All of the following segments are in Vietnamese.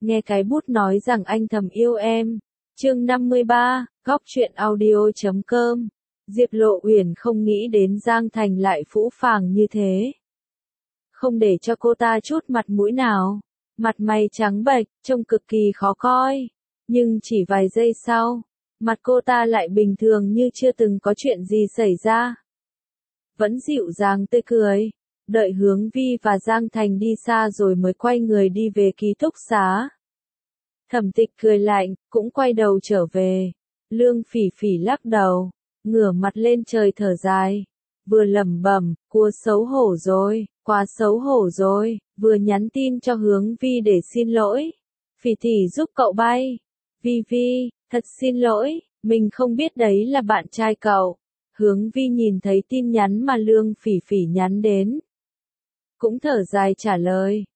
nghe cái bút nói rằng anh thầm yêu em. Chương 53, góc truyện audio.com. Diệp Lộ Uyển không nghĩ đến Giang Thành lại phũ phàng như thế. Không để cho cô ta chút mặt mũi nào. Mặt mày trắng bệch, trông cực kỳ khó coi. Nhưng chỉ vài giây sau, mặt cô ta lại bình thường như chưa từng có chuyện gì xảy ra. Vẫn dịu dàng tươi cười. Đợi Hướng Vi và Giang Thành đi xa rồi mới quay người đi về ký túc xá. Thẩm Tịch cười lạnh, cũng quay đầu trở về. Lương Phỉ Phỉ lắc đầu, ngửa mặt lên trời thở dài. Vừa lẩm bẩm, quá xấu hổ rồi, vừa nhắn tin cho Hướng Vi để xin lỗi. Phỉ Tỷ giúp cậu bay. Vi Vi, thật xin lỗi, mình không biết đấy là bạn trai cậu. Hướng Vi nhìn thấy tin nhắn mà Lương Phỉ Phỉ nhắn đến. Cũng thở dài trả lời.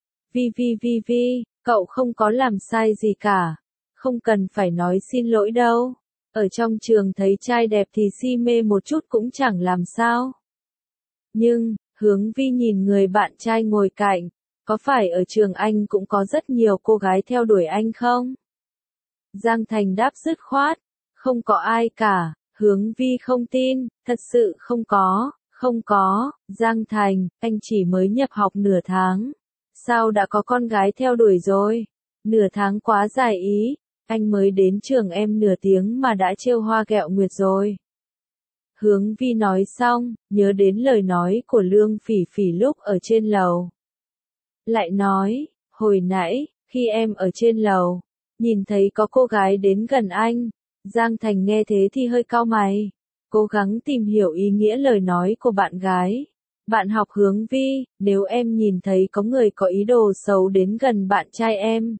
Vi, cậu không có làm sai gì cả. Không cần phải nói xin lỗi đâu. Ở trong trường thấy trai đẹp thì si mê một chút cũng chẳng làm sao. Nhưng, Hướng Vi nhìn người bạn trai ngồi cạnh. Có phải ở trường anh cũng có rất nhiều cô gái theo đuổi anh không? Giang Thành đáp dứt khoát. Không có ai cả. Hướng Vi không tin, thật sự không có. Không có, Giang Thành, anh chỉ mới nhập học nửa tháng. Sao đã có con gái theo đuổi rồi? Nửa tháng quá dài ý, anh mới đến trường em nửa tiếng mà đã trêu hoa ghẹo nguyệt rồi. Hướng Vi nói xong, nhớ đến lời nói của Lương Phỉ Phỉ lúc ở trên lầu. Lại nói, hồi nãy, khi em ở trên lầu, nhìn thấy có cô gái đến gần anh. Giang Thành nghe thế thì hơi cau mày. Cố gắng tìm hiểu ý nghĩa lời nói của bạn gái. Bạn học Hướng Vi, nếu em nhìn thấy có người có ý đồ xấu đến gần bạn trai em,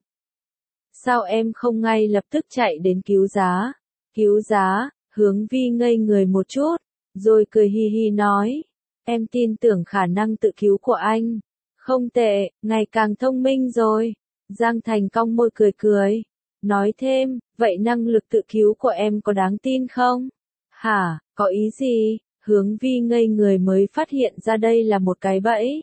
sao em không ngay lập tức chạy đến cứu giá? Cứu giá, Hướng Vi ngây người một chút, rồi cười hi hi nói. Em tin tưởng khả năng tự cứu của anh. Không tệ, ngày càng thông minh rồi. Giang Thành cong môi cười cười. Nói thêm, vậy năng lực tự cứu của em có đáng tin không? Hả, có ý gì? Hướng Vi ngây người mới phát hiện ra đây là một cái bẫy.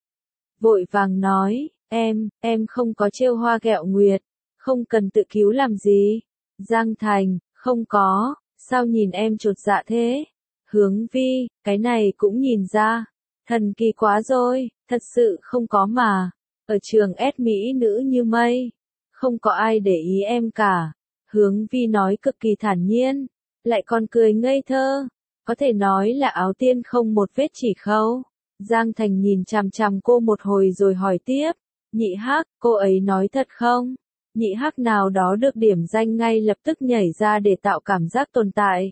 Vội vàng nói, em không có trêu hoa ghẹo nguyệt, không cần tự cứu làm gì. Giang Thành, không có, sao nhìn em chột dạ thế? Hướng Vi, cái này cũng nhìn ra, thần kỳ quá rồi, thật sự không có mà. Ở trường S mỹ nữ như mây, không có ai để ý em cả. Hướng Vi nói cực kỳ thản nhiên. Lại còn cười ngây thơ, có thể nói là áo tiên không một vết chỉ khâu. Giang Thành nhìn chằm chằm cô một hồi rồi hỏi tiếp, Nhị Hắc, cô ấy nói thật không? Nhị Hắc nào đó được điểm danh ngay lập tức nhảy ra để tạo cảm giác tồn tại.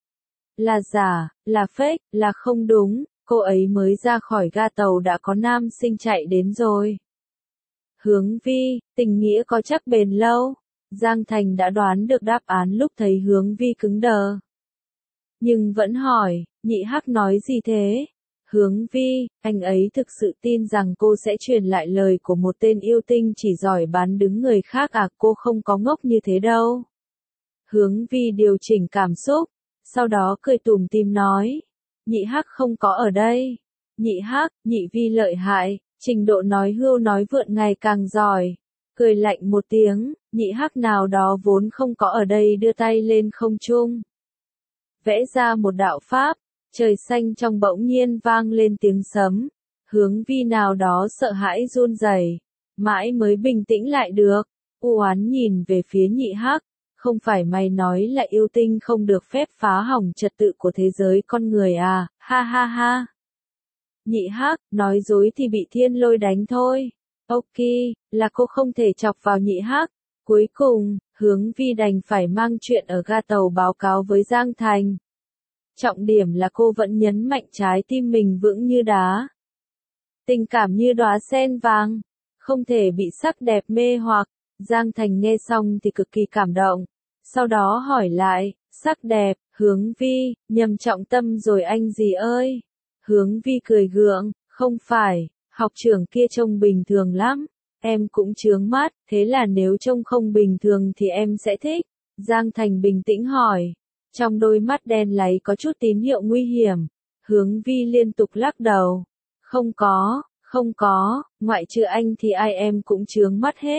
Là giả, là fake, là không đúng, cô ấy mới ra khỏi ga tàu đã có nam sinh chạy đến rồi. Hướng Vi, tình nghĩa có chắc bền lâu. Giang Thành đã đoán được đáp án lúc thấy Hướng Vi cứng đờ. Nhưng vẫn hỏi, Nhị Hắc nói gì thế? Hướng Vi, anh ấy thực sự tin rằng cô sẽ truyền lại lời của một tên yêu tinh chỉ giỏi bán đứng người khác à? Cô không có ngốc như thế đâu. Hướng Vi điều chỉnh cảm xúc, sau đó cười tủm tỉm nói, Nhị Hắc không có ở đây. Nhị Hắc, Nhị Vi lợi hại, trình độ nói hưu nói vượn ngày càng giỏi. Cười lạnh một tiếng, Nhị Hắc nào đó vốn không có ở đây đưa tay lên không trung. Vẽ ra một đạo pháp, trời xanh trong bỗng nhiên vang lên tiếng sấm. Hướng Vi nào đó sợ hãi run rẩy, mãi mới bình tĩnh lại được. U oán nhìn về phía Nhị Hắc, không phải mày nói là yêu tinh không được phép phá hỏng trật tự của thế giới con người à, ha ha ha. Nhị Hắc, nói dối thì bị thiên lôi đánh thôi. Ok, là cô không thể chọc vào Nhị Hắc. Cuối cùng, Hướng Vi đành phải mang chuyện ở ga tàu báo cáo với Giang Thành. Trọng điểm là cô vẫn nhấn mạnh trái tim mình vững như đá. Tình cảm như đóa sen vàng, không thể bị sắc đẹp mê hoặc. Giang Thành nghe xong thì cực kỳ cảm động. Sau đó hỏi lại, sắc đẹp, Hướng Vi, nhầm trọng tâm rồi anh gì ơi. Hướng Vi cười gượng, không phải, học trưởng kia trông bình thường lắm. Em cũng chướng mắt, thế là nếu trông không bình thường thì em sẽ thích. Giang Thành bình tĩnh hỏi. Trong đôi mắt đen láy có chút tín hiệu nguy hiểm. Hướng Vi liên tục lắc đầu. Không có, ngoại trừ anh thì ai em cũng chướng mắt hết.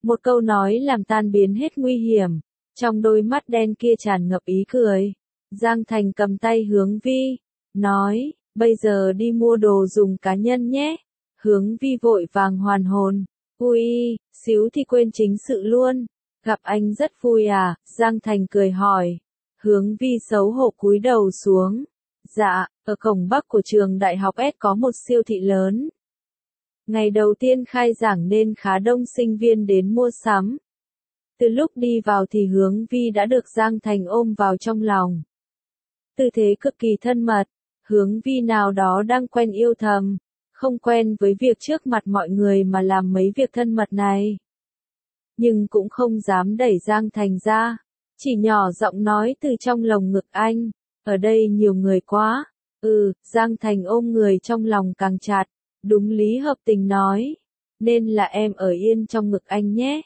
Một câu nói làm tan biến hết nguy hiểm. Trong đôi mắt đen kia tràn ngập ý cười. Giang Thành cầm tay Hướng Vi, nói, bây giờ đi mua đồ dùng cá nhân nhé. Hướng Vi vội vàng hoàn hồn. Ui, xíu thì quên chính sự luôn. Gặp anh rất vui à? Giang Thành cười hỏi. Hướng Vi xấu hổ cúi đầu xuống. Dạ, ở cổng Bắc của trường đại học S có một siêu thị lớn. Ngày đầu tiên khai giảng nên khá đông sinh viên đến mua sắm. Từ lúc đi vào thì Hướng Vi đã được Giang Thành ôm vào trong lòng. Tư thế cực kỳ thân mật, Hướng Vi nào đó đang quen yêu thầm, không quen với việc trước mặt mọi người mà làm mấy việc thân mật này. Nhưng cũng không dám đẩy Giang Thành ra, chỉ nhỏ giọng nói từ trong lồng ngực anh, ở đây nhiều người quá. Giang Thành ôm người trong lòng càng chặt, đúng lý hợp tình nói, nên là em ở yên trong ngực anh nhé.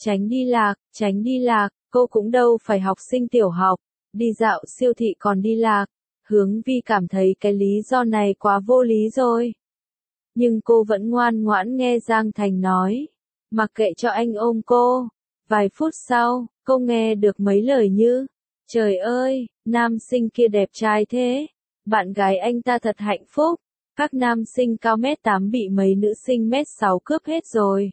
Tránh đi lạc, cô cũng đâu phải học sinh tiểu học, đi dạo siêu thị còn đi lạc. Hướng Vi cảm thấy cái lý do này quá vô lý rồi. Nhưng cô vẫn ngoan ngoãn nghe Giang Thành nói, mặc kệ cho anh ôm cô. Vài phút sau, cô nghe được mấy lời như, trời ơi, nam sinh kia đẹp trai thế, bạn gái anh ta thật hạnh phúc, các nam sinh cao 1m8 bị mấy nữ sinh 1m6 cướp hết rồi.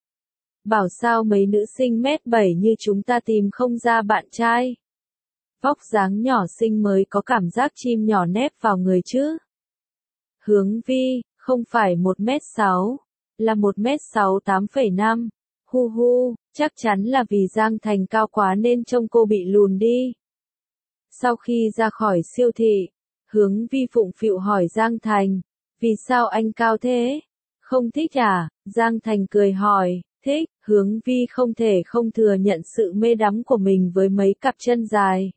Bảo sao mấy nữ sinh 1m7 như chúng ta tìm không ra bạn trai. Vóc dáng nhỏ xinh mới có cảm giác chim nhỏ nép vào người chứ. Hướng Vi, không phải 1m6, là 1m6 8,5. Hu hu, chắc chắn là vì Giang Thành cao quá nên trông cô bị lùn đi. Sau khi ra khỏi siêu thị, Hướng Vi phụng phịu hỏi Giang Thành, vì sao anh cao thế? Không thích à? Giang Thành cười hỏi, thích. Hướng Vi không thể không thừa nhận sự mê đắm của mình với mấy cặp chân dài.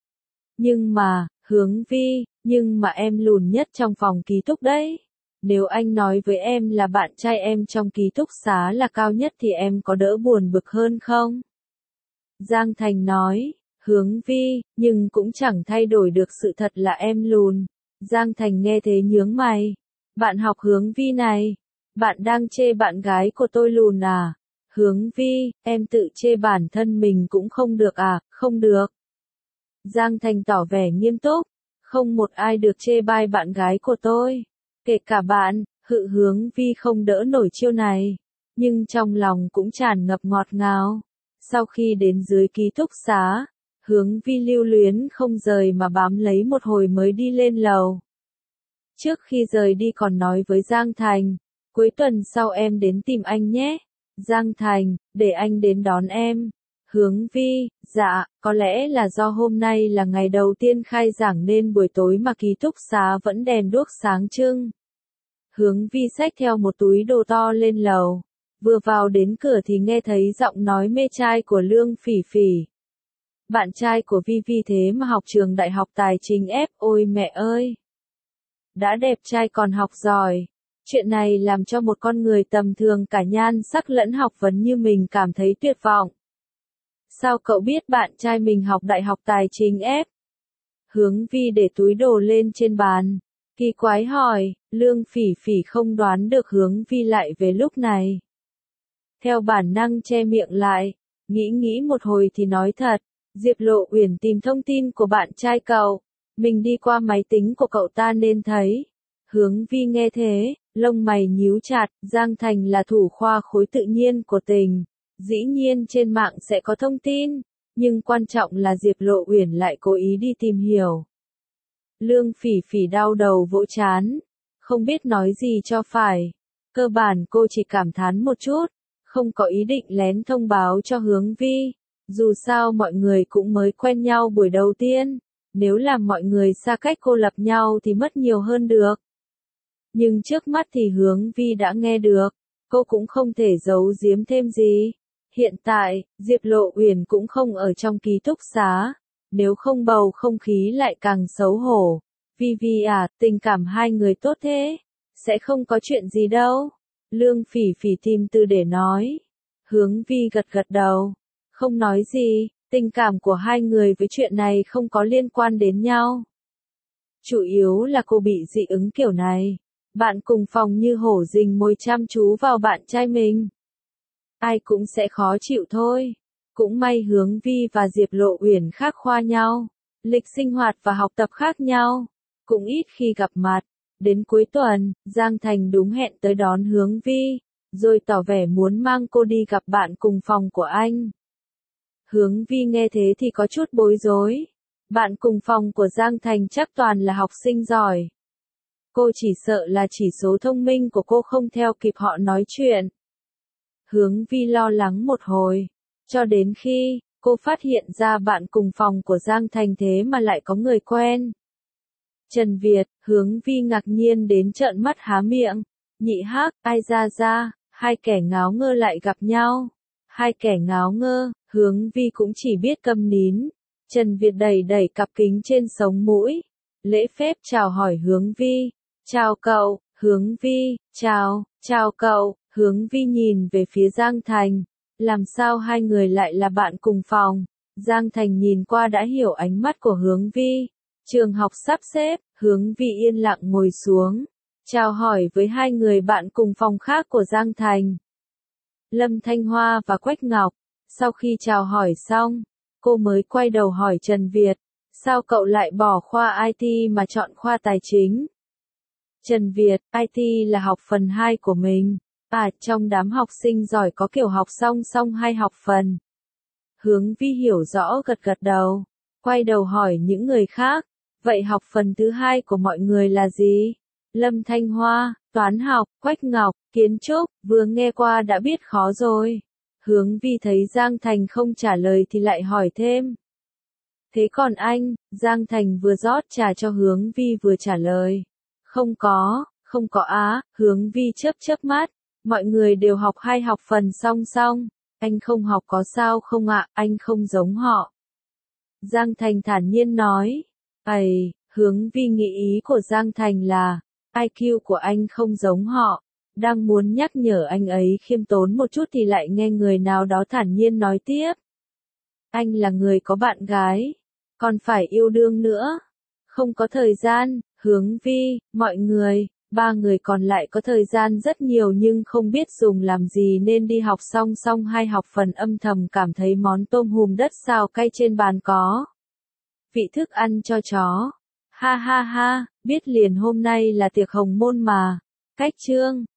Hướng Vi, nhưng mà em lùn nhất trong phòng ký túc đấy. Nếu anh nói với em là bạn trai em trong ký túc xá là cao nhất thì em có đỡ buồn bực hơn không? Giang Thành nói, Hướng Vi, nhưng cũng chẳng thay đổi được sự thật là em lùn. Giang Thành nghe thế nhướng mày. Bạn học Hướng Vi này, bạn đang chê bạn gái của tôi lùn à? Hướng Vi, em tự chê bản thân mình cũng không được à? Không được. Giang Thành tỏ vẻ nghiêm túc, không một ai được chê bai bạn gái của tôi. Kể cả bạn. Hướng Vi không đỡ nổi chiêu này, nhưng trong lòng cũng tràn ngập ngọt ngào. Sau khi đến dưới ký túc xá, Hướng Vi lưu luyến không rời mà bám lấy một hồi mới đi lên lầu. Trước khi rời đi còn nói với Giang Thành, cuối tuần sau em đến tìm anh nhé. Giang Thành, để anh đến đón em. Hướng Vi, dạ, có lẽ là do hôm nay là ngày đầu tiên khai giảng nên buổi tối mà ký túc xá vẫn đèn đuốc sáng trưng. Hướng Vi xách theo một túi đồ to lên lầu. Vừa vào đến cửa thì nghe thấy giọng nói mê trai của Lương Phỉ Phỉ. Bạn trai của Vi Vi thế mà học trường đại học tài chính F, ôi mẹ ơi. Đã đẹp trai còn học giỏi. Chuyện này làm cho một con người tầm thường cả nhan sắc lẫn học vấn như mình cảm thấy tuyệt vọng. Sao cậu biết bạn trai mình học đại học tài chính F? Hướng Vi để túi đồ lên trên bàn. Kỳ quái hỏi, Lương Phỉ Phỉ không đoán được Hướng Vi lại về lúc này. Theo bản năng che miệng lại, nghĩ một hồi thì nói thật, Diệp Lộ Uyển tìm thông tin của bạn trai cậu, mình đi qua máy tính của cậu ta nên thấy. Hướng Vi nghe thế, lông mày nhíu chặt, Giang Thành là thủ khoa khối tự nhiên của tỉnh, dĩ nhiên trên mạng sẽ có thông tin, nhưng quan trọng là Diệp Lộ Uyển lại cố ý đi tìm hiểu. Lương Phỉ Phỉ đau đầu vỗ chán, không biết nói gì cho phải. Cơ bản cô chỉ cảm thán một chút, không có ý định lén thông báo cho Hướng Vi. Dù sao mọi người cũng mới quen nhau buổi đầu tiên, nếu làm mọi người xa cách cô lập nhau thì mất nhiều hơn được. Nhưng trước mắt thì Hướng Vi đã nghe được, cô cũng không thể giấu giếm thêm gì. Hiện tại, Diệp Lộ Uyển cũng không ở trong ký túc xá, nếu không bầu không khí lại càng xấu hổ. Vi Vi à, tình cảm hai người tốt thế, sẽ không có chuyện gì đâu. Lương Phỉ Phỉ tìm từ để nói. Hướng Vi gật đầu, không nói gì, tình cảm của hai người với chuyện này không có liên quan đến nhau. Chủ yếu là cô bị dị ứng kiểu này. Bạn cùng phòng như hổ rình mồi chăm chú vào bạn trai mình. ai cũng sẽ khó chịu thôi. Cũng may Hướng Vi và Diệp Lộ Uyển khác khoa nhau, lịch sinh hoạt và học tập khác nhau, cũng ít khi gặp mặt. Đến cuối tuần, Giang Thành đúng hẹn tới đón Hướng Vi, rồi tỏ vẻ muốn mang cô đi gặp bạn cùng phòng của anh. Hướng Vi nghe thế thì có chút bối rối. Bạn cùng phòng của Giang Thành chắc toàn là học sinh giỏi. Cô chỉ sợ là chỉ số thông minh của cô không theo kịp họ nói chuyện. Hướng Vi lo lắng một hồi, cho đến khi cô phát hiện ra bạn cùng phòng của Giang Thành thế mà lại có người quen. Trần Việt, Hướng Vi ngạc nhiên đến trợn mắt há miệng. Nhị Hắc, ai ra, hai kẻ ngáo ngơ lại gặp nhau. Hai kẻ ngáo ngơ, Hướng Vi cũng chỉ biết câm nín. Trần Việt đẩy đẩy cặp kính trên sống mũi, lễ phép chào hỏi Hướng Vi. Chào cậu, Hướng Vi, chào cậu. Hướng Vi nhìn về phía Giang Thành. Làm sao hai người lại là bạn cùng phòng? Giang Thành nhìn qua đã hiểu ánh mắt của Hướng Vi. Trường học sắp xếp, Hướng Vi yên lặng ngồi xuống, chào hỏi với hai người bạn cùng phòng khác của Giang Thành. Lâm Thanh Hoa và Quách Ngọc. Sau khi chào hỏi xong, cô mới quay đầu hỏi Trần Việt, sao cậu lại bỏ khoa IT mà chọn khoa tài chính? Trần Việt, IT là học phần 2 của mình. Trong đám học sinh giỏi có kiểu học song hai học phần. Hướng Vi hiểu rõ gật gật đầu, quay đầu hỏi những người khác, vậy học phần thứ 2 của mọi người là gì? Lâm Thanh Hoa, toán học, Quách Ngọc, kiến trúc, vừa nghe qua đã biết khó rồi. Hướng Vi thấy Giang Thành không trả lời thì lại hỏi thêm. Thế còn anh? Giang Thành vừa rót trà cho Hướng Vi vừa trả lời. Không có á. Hướng Vi chớp mắt. Mọi người đều học hai học phần song. Anh không học có sao không ạ? Anh không giống họ. Giang Thành thản nhiên nói. Hướng Vi nghĩ ý của Giang Thành là, IQ của anh không giống họ. Đang muốn nhắc nhở anh ấy khiêm tốn một chút thì lại nghe người nào đó thản nhiên nói tiếp. Anh là người có bạn gái, còn phải yêu đương nữa. Không có thời gian. Hướng Vi, mọi người, ba người còn lại có thời gian rất nhiều nhưng không biết dùng làm gì nên đi học song hai học phần, âm thầm cảm thấy món tôm hùm đất xào cay trên bàn có vị thức ăn cho chó. Ha, biết liền hôm nay là tiệc hồng môn mà. Cách chương